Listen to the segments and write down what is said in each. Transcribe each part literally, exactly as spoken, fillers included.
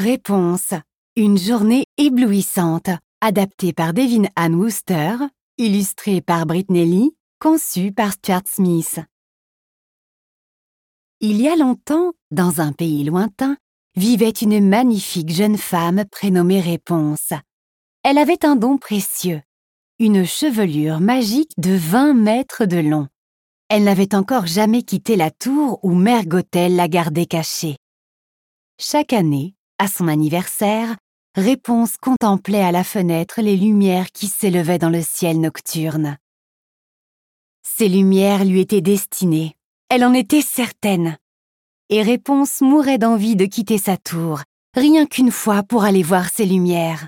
Réponse. Une journée éblouissante, adaptée par Devin Ann Worcester, illustrée par Brittany Lee, conçue par Stuart Smith. Il y a longtemps, dans un pays lointain, vivait une magnifique jeune femme prénommée Réponse. Elle avait un don précieux, une chevelure magique de vingt mètres de long. Elle n'avait encore jamais quitté la tour où Mère Gothel la gardait cachée. Chaque année, à son anniversaire, Réponse contemplait à la fenêtre les lumières qui s'élevaient dans le ciel nocturne. Ces lumières lui étaient destinées, elle en était certaine. Et Réponse mourait d'envie de quitter sa tour, rien qu'une fois pour aller voir ces lumières.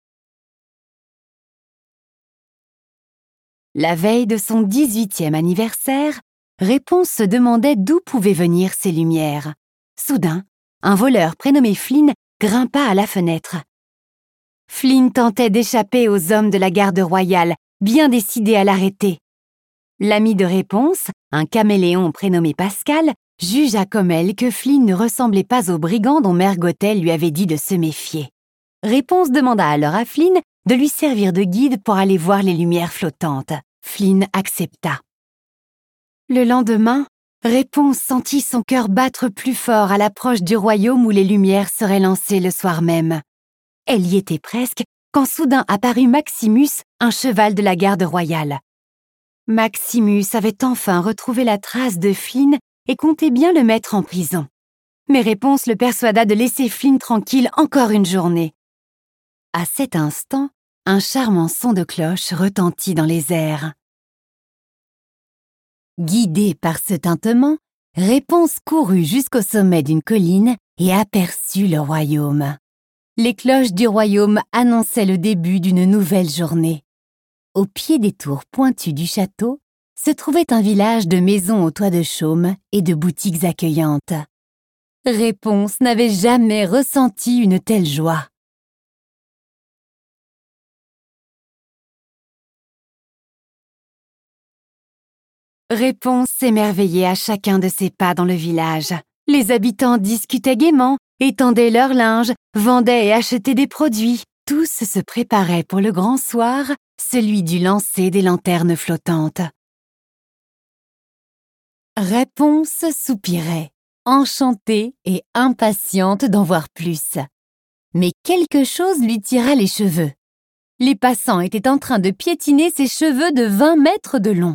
La veille de son dix-huitième anniversaire, Réponse se demandait d'où pouvaient venir ces lumières. Soudain, un voleur prénommé Flynn grimpa à la fenêtre. Flynn tentait d'échapper aux hommes de la garde royale, bien décidés à l'arrêter. L'ami de Réponse, un caméléon prénommé Pascal, jugea comme elle que Flynn ne ressemblait pas au brigand dont Mère Gothel lui avait dit de se méfier. Réponse demanda alors à Flynn de lui servir de guide pour aller voir les lumières flottantes. Flynn accepta. Le lendemain, Réponse sentit son cœur battre plus fort à l'approche du royaume où les lumières seraient lancées le soir même. Elle y était presque quand soudain apparut Maximus, un cheval de la garde royale. Maximus avait enfin retrouvé la trace de Flynn et comptait bien le mettre en prison. Mais Réponse le persuada de laisser Flynn tranquille encore une journée. À cet instant, un charmant son de cloche retentit dans les airs. Guidée par ce tintement, Réponse courut jusqu'au sommet d'une colline et aperçut le royaume. Les cloches du royaume annonçaient le début d'une nouvelle journée. Au pied des tours pointues du château se trouvait un village de maisons aux toits de chaume et de boutiques accueillantes. Réponse n'avait jamais ressenti une telle joie. Réponse s'émerveillait à chacun de ses pas dans le village. Les habitants discutaient gaiement, étendaient leur linge, vendaient et achetaient des produits. Tous se préparaient pour le grand soir, celui du lancer des lanternes flottantes. Réponse soupirait, enchantée et impatiente d'en voir plus. Mais quelque chose lui tira les cheveux. Les passants étaient en train de piétiner ses cheveux de vingt mètres de long.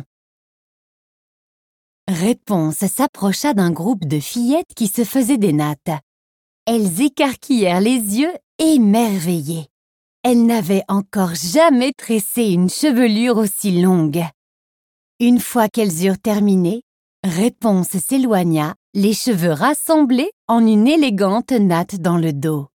Réponse s'approcha d'un groupe de fillettes qui se faisaient des nattes. Elles écarquillèrent les yeux émerveillées. Elles n'avaient encore jamais tressé une chevelure aussi longue. Une fois qu'elles eurent terminé, Réponse s'éloigna, les cheveux rassemblés en une élégante natte dans le dos.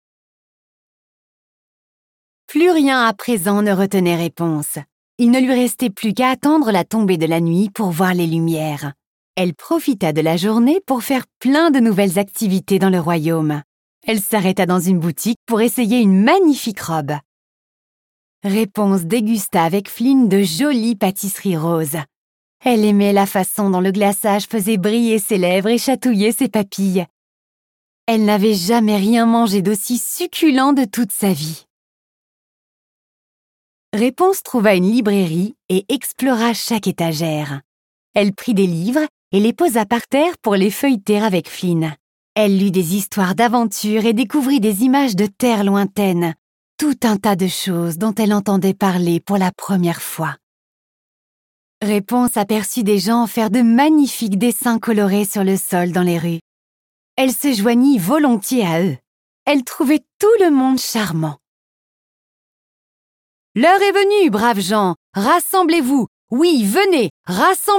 Plus rien à présent ne retenait Réponse. Il ne lui restait plus qu'à attendre la tombée de la nuit pour voir les lumières. Elle profita de la journée pour faire plein de nouvelles activités dans le royaume. Elle s'arrêta dans une boutique pour essayer une magnifique robe. Réponse dégusta avec Flynn de jolies pâtisseries roses. Elle aimait la façon dont le glaçage faisait briller ses lèvres et chatouiller ses papilles. Elle n'avait jamais rien mangé d'aussi succulent de toute sa vie. Réponse trouva une librairie et explora chaque étagère. Elle prit des livres et les posa par terre pour les feuilleter avec Flynn. Elle lut des histoires d'aventure et découvrit des images de terres lointaines, tout un tas de choses dont elle entendait parler pour la première fois. Réponse aperçut des gens faire de magnifiques dessins colorés sur le sol dans les rues. Elle se joignit volontiers à eux. Elle trouvait tout le monde charmant. « L'heure est venue, braves gens, rassemblez-vous. Oui, venez, rassemblez-vous »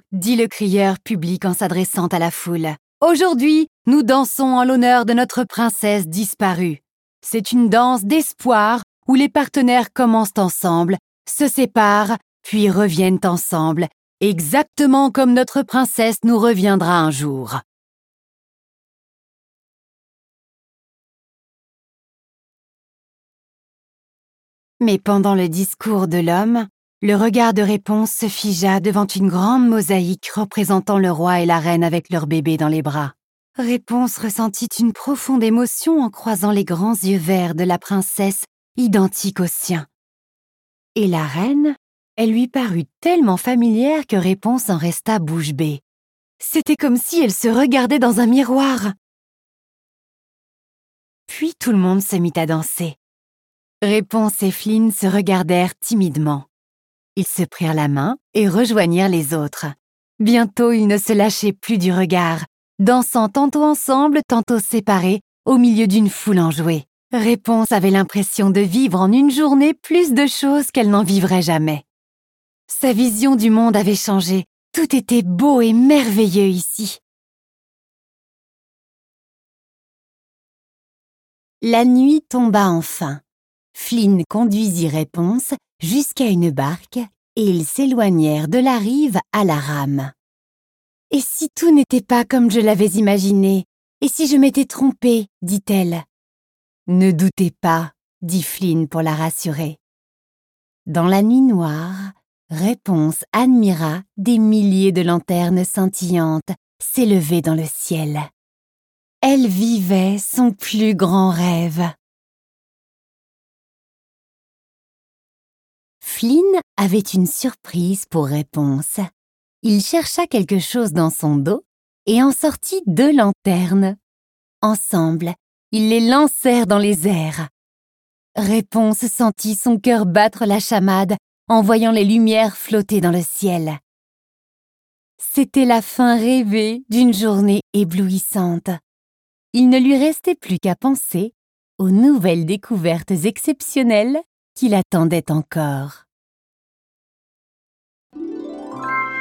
dit le crieur public en s'adressant à la foule. « Aujourd'hui, nous dansons en l'honneur de notre princesse disparue. C'est une danse d'espoir où les partenaires commencent ensemble, se séparent, puis reviennent ensemble, exactement comme notre princesse nous reviendra un jour. » Mais pendant le discours de l'homme, le regard de Réponse se figea devant une grande mosaïque représentant le roi et la reine avec leur bébé dans les bras. Réponse ressentit une profonde émotion en croisant les grands yeux verts de la princesse, identiques aux siens. Et la reine, elle lui parut tellement familière que Réponse en resta bouche bée. C'était comme si elle se regardait dans un miroir. Puis tout le monde se mit à danser. Réponse et Flynn se regardèrent timidement. Ils se prirent la main et rejoignirent les autres. Bientôt, ils ne se lâchaient plus du regard, dansant tantôt ensemble, tantôt séparés, au milieu d'une foule enjouée. Réponse avait l'impression de vivre en une journée plus de choses qu'elle n'en vivrait jamais. Sa vision du monde avait changé. Tout était beau et merveilleux ici. La nuit tomba enfin. Flynn conduisit Réponse jusqu'à une barque et ils s'éloignèrent de la rive à la rame. « Et si tout n'était pas comme je l'avais imaginé? Et si je m'étais trompée ?» dit-elle. « Ne doutez pas, » dit Flynn pour la rassurer. Dans la nuit noire, Réponse admira des milliers de lanternes scintillantes s'élever dans le ciel. Elle vivait son plus grand rêve. Flynn avait une surprise pour Réponse. Il chercha quelque chose dans son dos et en sortit deux lanternes. Ensemble, ils les lancèrent dans les airs. Réponse sentit son cœur battre la chamade en voyant les lumières flotter dans le ciel. C'était la fin rêvée d'une journée éblouissante. Il ne lui restait plus qu'à penser aux nouvelles découvertes exceptionnelles qui l'attendaient encore.